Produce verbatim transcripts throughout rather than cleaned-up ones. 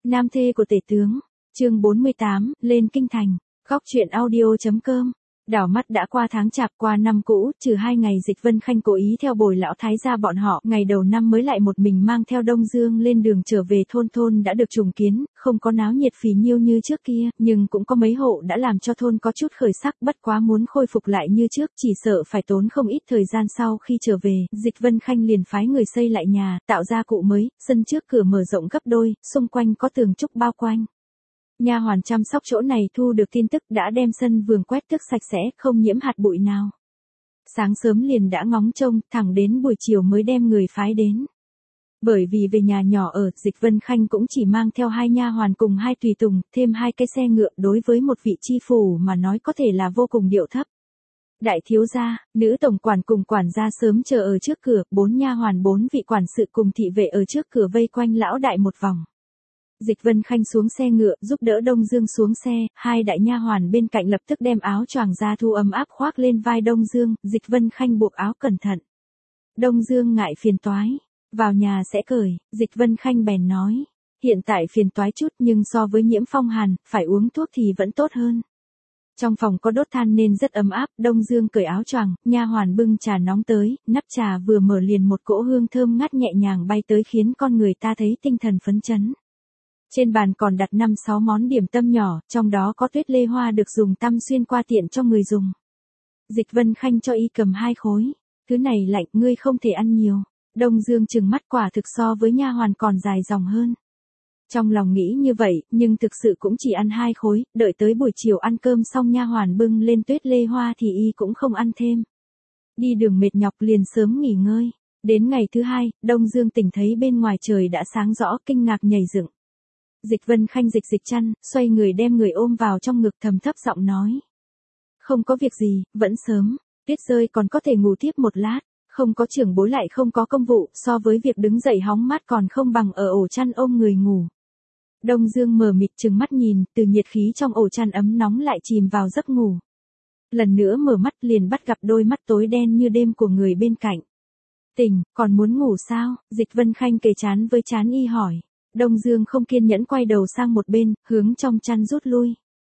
Nam thê của tể tướng, chương bốn mươi tám, lên kinh thành, góc truyện audio.com. Đảo mắt đã qua tháng chạp, qua năm cũ, trừ hai ngày Dịch Vân Khanh cố ý theo bồi lão thái gia bọn họ, ngày đầu năm mới lại một mình mang theo Đông Dương lên đường trở về thôn. Thôn đã được trùng kiến, không có náo nhiệt phì nhiêu như trước kia, nhưng cũng có mấy hộ đã làm cho thôn có chút khởi sắc, bất quá muốn khôi phục lại như trước, chỉ sợ phải tốn không ít thời gian. Sau khi trở về, Dịch Vân Khanh liền phái người xây lại nhà, tạo ra cụ mới, sân trước cửa mở rộng gấp đôi, xung quanh có tường trúc bao quanh. Nha hoàn chăm sóc chỗ này thu được tin tức đã đem sân vườn quét tước sạch sẽ, không nhiễm hạt bụi nào. Sáng sớm liền đã ngóng trông, thẳng đến buổi chiều mới đem người phái đến. Bởi vì về nhà nhỏ ở, Dịch Vân Khanh cũng chỉ mang theo hai nha hoàn cùng hai tùy tùng, thêm hai cái xe ngựa, đối với một vị chi phủ mà nói có thể là vô cùng điệu thấp. Đại thiếu gia, nữ tổng quản cùng quản gia sớm chờ ở trước cửa, bốn nha hoàn bốn vị quản sự cùng thị vệ ở trước cửa vây quanh lão đại một vòng. Dịch Vân Khanh xuống xe ngựa, giúp đỡ Đông Dương xuống xe, hai đại nha hoàn bên cạnh lập tức đem áo choàng da thu ấm áp khoác lên vai Đông Dương, Dịch Vân Khanh buộc áo cẩn thận. Đông Dương ngại phiền toái, vào nhà sẽ cởi, Dịch Vân Khanh bèn nói, hiện tại phiền toái chút nhưng so với nhiễm phong hàn, phải uống thuốc thì vẫn tốt hơn. Trong phòng có đốt than nên rất ấm áp, Đông Dương cởi áo choàng, nha hoàn bưng trà nóng tới, nắp trà vừa mở liền một cỗ hương thơm ngát nhẹ nhàng bay tới khiến con người ta thấy tinh thần phấn chấn. Trên bàn còn đặt năm sáu món điểm tâm nhỏ, trong đó có tuyết lê hoa được dùng tăm xuyên qua tiện cho người dùng. Dịch Vân Khanh cho y cầm hai khối, thứ này lạnh, ngươi không thể ăn nhiều. Đông Dương trừng mắt, quả thực so với nha hoàn còn dài dòng hơn. Trong lòng nghĩ như vậy, nhưng thực sự cũng chỉ ăn hai khối, đợi tới buổi chiều ăn cơm xong nha hoàn bưng lên tuyết lê hoa thì y cũng không ăn thêm. Đi đường mệt nhọc liền sớm nghỉ ngơi. Đến ngày thứ hai, Đông Dương tỉnh thấy bên ngoài trời đã sáng rõ, kinh ngạc nhảy dựng. Dịch Vân Khanh dịch dịch chăn, xoay người đem người ôm vào trong ngực, thầm thấp giọng nói. Không có việc gì, vẫn sớm, tuyết rơi còn có thể ngủ tiếp một lát, không có trưởng bối lại không có công vụ, so với việc đứng dậy hóng mát còn không bằng ở ổ chăn ôm người ngủ. Đông Dương mờ mịt trừng mắt nhìn, từ nhiệt khí trong ổ chăn ấm nóng lại chìm vào giấc ngủ. Lần nữa mở mắt liền bắt gặp đôi mắt tối đen như đêm của người bên cạnh. Tỉnh, còn muốn ngủ sao? Dịch Vân Khanh kề trán với trán y hỏi. Đông Dương không kiên nhẫn quay đầu sang một bên, hướng trong chăn rút lui.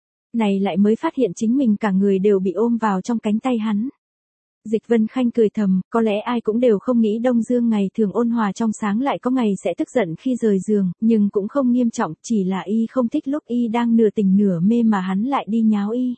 Này lại mới phát hiện chính mình cả người đều bị ôm vào trong cánh tay hắn. Dịch Vân Khanh cười thầm, có lẽ ai cũng đều không nghĩ Đông Dương ngày thường ôn hòa trong sáng lại có ngày sẽ tức giận khi rời giường, nhưng cũng không nghiêm trọng, chỉ là y không thích lúc y đang nửa tỉnh nửa mê mà hắn lại đi nháo y.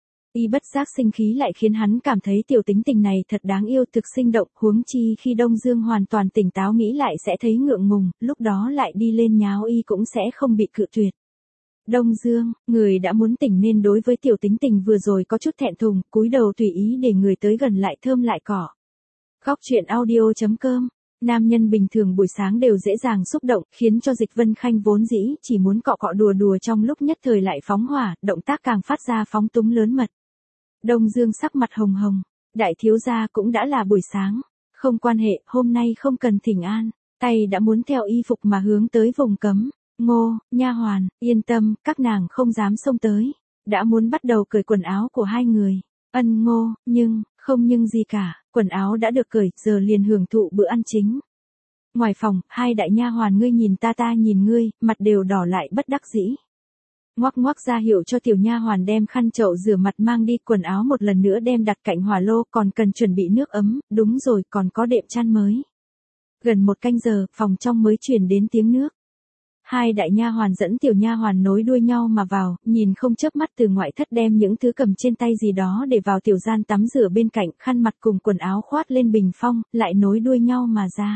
Y bất giác sinh khí lại khiến hắn cảm thấy tiểu tính tình này thật đáng yêu, thực sinh động, huống chi khi Đông Dương hoàn toàn tỉnh táo nghĩ lại sẽ thấy ngượng ngùng, lúc đó lại đi lên nháo y cũng sẽ không bị cự tuyệt. Đông Dương, người đã muốn tỉnh nên đối với tiểu tính tình vừa rồi có chút thẹn thùng, cúi đầu tùy ý để người tới gần lại thơm lại cỏ. Góc truyện audio.com. Nam nhân bình thường buổi sáng đều dễ dàng xúc động, khiến cho Dịch Vân Khanh vốn dĩ chỉ muốn cọ cọ đùa đùa trong lúc nhất thời lại phóng hỏa, động tác càng phát ra phóng túng lớn mật. Đông Dương sắc mặt hồng hồng, đại thiếu gia cũng đã là buổi sáng, không quan hệ, hôm nay không cần thỉnh an, tay đã muốn theo y phục mà hướng tới vùng cấm. Ngô, nha hoàn, yên tâm, các nàng không dám xông tới, đã muốn bắt đầu cởi quần áo của hai người. Ân Ngô, nhưng, không nhưng gì cả, quần áo đã được cởi, giờ liền hưởng thụ bữa ăn chính. Ngoài phòng, hai đại nha hoàn ngươi nhìn ta ta nhìn ngươi, mặt đều đỏ lại bất đắc dĩ. Ngoắc ngoắc ra hiệu cho tiểu nha hoàn đem khăn chậu rửa mặt mang đi, quần áo một lần nữa đem đặt cạnh hỏa lô, còn cần chuẩn bị nước ấm, đúng rồi, còn có đệm chăn mới. Gần một canh giờ, phòng trong mới truyền đến tiếng nước. Hai đại nha hoàn dẫn tiểu nha hoàn nối đuôi nhau mà vào, nhìn không chớp mắt từ ngoại thất đem những thứ cầm trên tay gì đó để vào tiểu gian tắm rửa bên cạnh, khăn mặt cùng quần áo khoát lên bình phong, lại nối đuôi nhau mà ra.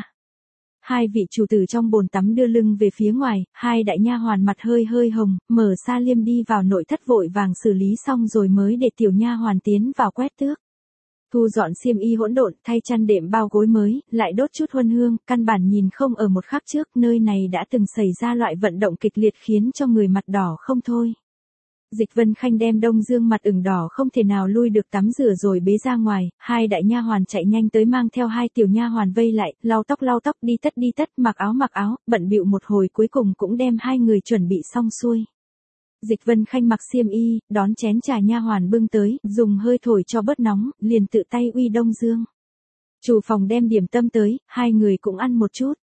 Hai vị chủ tử trong bồn tắm đưa lưng về phía ngoài, hai đại nha hoàn mặt hơi hơi hồng, mở sa liêm đi vào nội thất vội vàng xử lý xong rồi mới để tiểu nha hoàn tiến vào quét tước. Thu dọn xiêm y hỗn độn, thay chăn đệm bao gối mới, lại đốt chút huân hương, căn bản nhìn không ở một khắc trước, nơi này đã từng xảy ra loại vận động kịch liệt khiến cho người mặt đỏ không thôi. Dịch Vân Khanh đem Đông Dương mặt ửng đỏ không thể nào lui được tắm rửa rồi bế ra ngoài, hai đại nha hoàn chạy nhanh tới mang theo hai tiểu nha hoàn vây lại, lau tóc lau tóc, đi tất đi tất, mặc áo mặc áo, bận bịu một hồi cuối cùng cũng đem hai người chuẩn bị xong xuôi. Dịch Vân Khanh mặc xiêm y, đón chén trà nha hoàn bưng tới, dùng hơi thổi cho bớt nóng, liền tự tay uy Đông Dương. Chủ phòng đem điểm tâm tới, hai người cũng ăn một chút.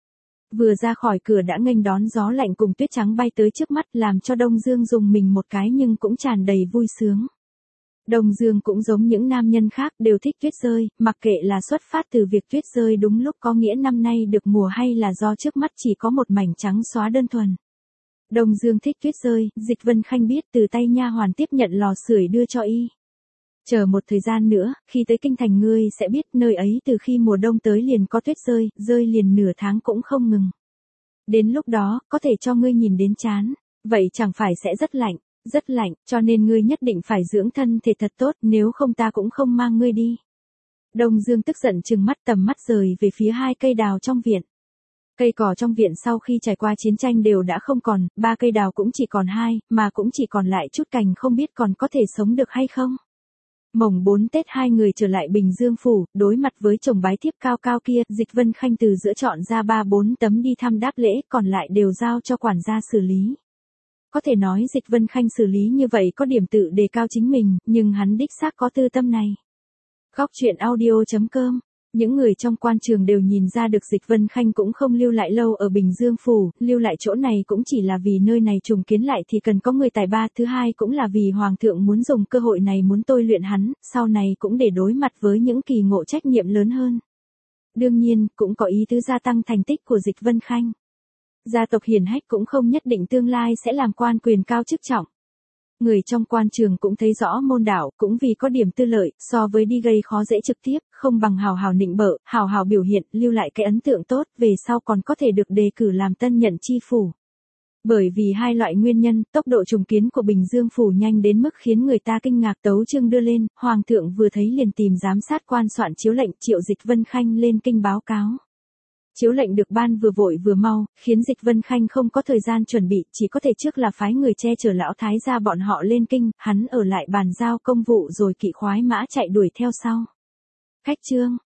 Vừa ra khỏi cửa đã nghênh đón gió lạnh cùng tuyết trắng bay tới trước mắt, làm cho Đông Dương dùng mình một cái nhưng cũng tràn đầy vui sướng. Đông Dương cũng giống những nam nhân khác đều thích tuyết rơi, mặc kệ là xuất phát từ việc tuyết rơi đúng lúc có nghĩa năm nay được mùa hay là do trước mắt chỉ có một mảnh trắng xóa đơn thuần. Đông Dương thích tuyết rơi, Dịch Vân Khanh biết từ tay nha hoàn tiếp nhận lò sưởi đưa cho y. Chờ một thời gian nữa, khi tới kinh thành ngươi sẽ biết nơi ấy từ khi mùa đông tới liền có tuyết rơi, rơi liền nửa tháng cũng không ngừng. Đến lúc đó, có thể cho ngươi nhìn đến chán, vậy chẳng phải sẽ rất lạnh, rất lạnh, cho nên ngươi nhất định phải dưỡng thân thể thật tốt, nếu không ta cũng không mang ngươi đi. Đông Dương tức giận trừng mắt, tầm mắt rời về phía hai cây đào trong viện. Cây cỏ trong viện sau khi trải qua chiến tranh đều đã không còn, ba cây đào cũng chỉ còn hai, mà cũng chỉ còn lại chút cành không biết còn có thể sống được hay không. Mồng bốn Tết hai người trở lại Bình Dương phủ, đối mặt với chồng bái thiếp cao cao kia, Dịch Vân Khanh từ giữa chọn ra ba bốn tấm đi thăm đáp lễ, còn lại đều giao cho quản gia xử lý. Có thể nói Dịch Vân Khanh xử lý như vậy có điểm tự đề cao chính mình, nhưng hắn đích xác có tư tâm này. Góc truyện audio chấm com. Những người trong quan trường đều nhìn ra được Dịch Vân Khanh cũng không lưu lại lâu ở Bình Dương phủ, lưu lại chỗ này cũng chỉ là vì nơi này trùng kiến lại thì cần có người tài ba, thứ hai cũng là vì Hoàng thượng muốn dùng cơ hội này muốn tôi luyện hắn, sau này cũng để đối mặt với những kỳ ngộ trách nhiệm lớn hơn. Đương nhiên, cũng có ý tứ gia tăng thành tích của Dịch Vân Khanh. Gia tộc hiển hách cũng không nhất định tương lai sẽ làm quan quyền cao chức trọng. Người trong quan trường cũng thấy rõ môn đạo, cũng vì có điểm tư lợi, so với đi gây khó dễ trực tiếp, không bằng hào hào nịnh bợ, hào hào biểu hiện, lưu lại cái ấn tượng tốt, về sau còn có thể được đề cử làm tân nhận chi phủ. Bởi vì hai loại nguyên nhân, tốc độ trùng kiến của Bình Dương phủ nhanh đến mức khiến người ta kinh ngạc, tấu chương đưa lên, Hoàng thượng vừa thấy liền tìm giám sát quan soạn chiếu lệnh, triệu Dịch Vân Khanh lên kinh báo cáo. Chiếu lệnh được ban vừa vội vừa mau, khiến Dịch Vân Khanh không có thời gian chuẩn bị, chỉ có thể trước là phái người che chở lão thái gia bọn họ lên kinh, hắn ở lại bàn giao công vụ rồi kỵ khoái mã chạy đuổi theo sau. Khách chương,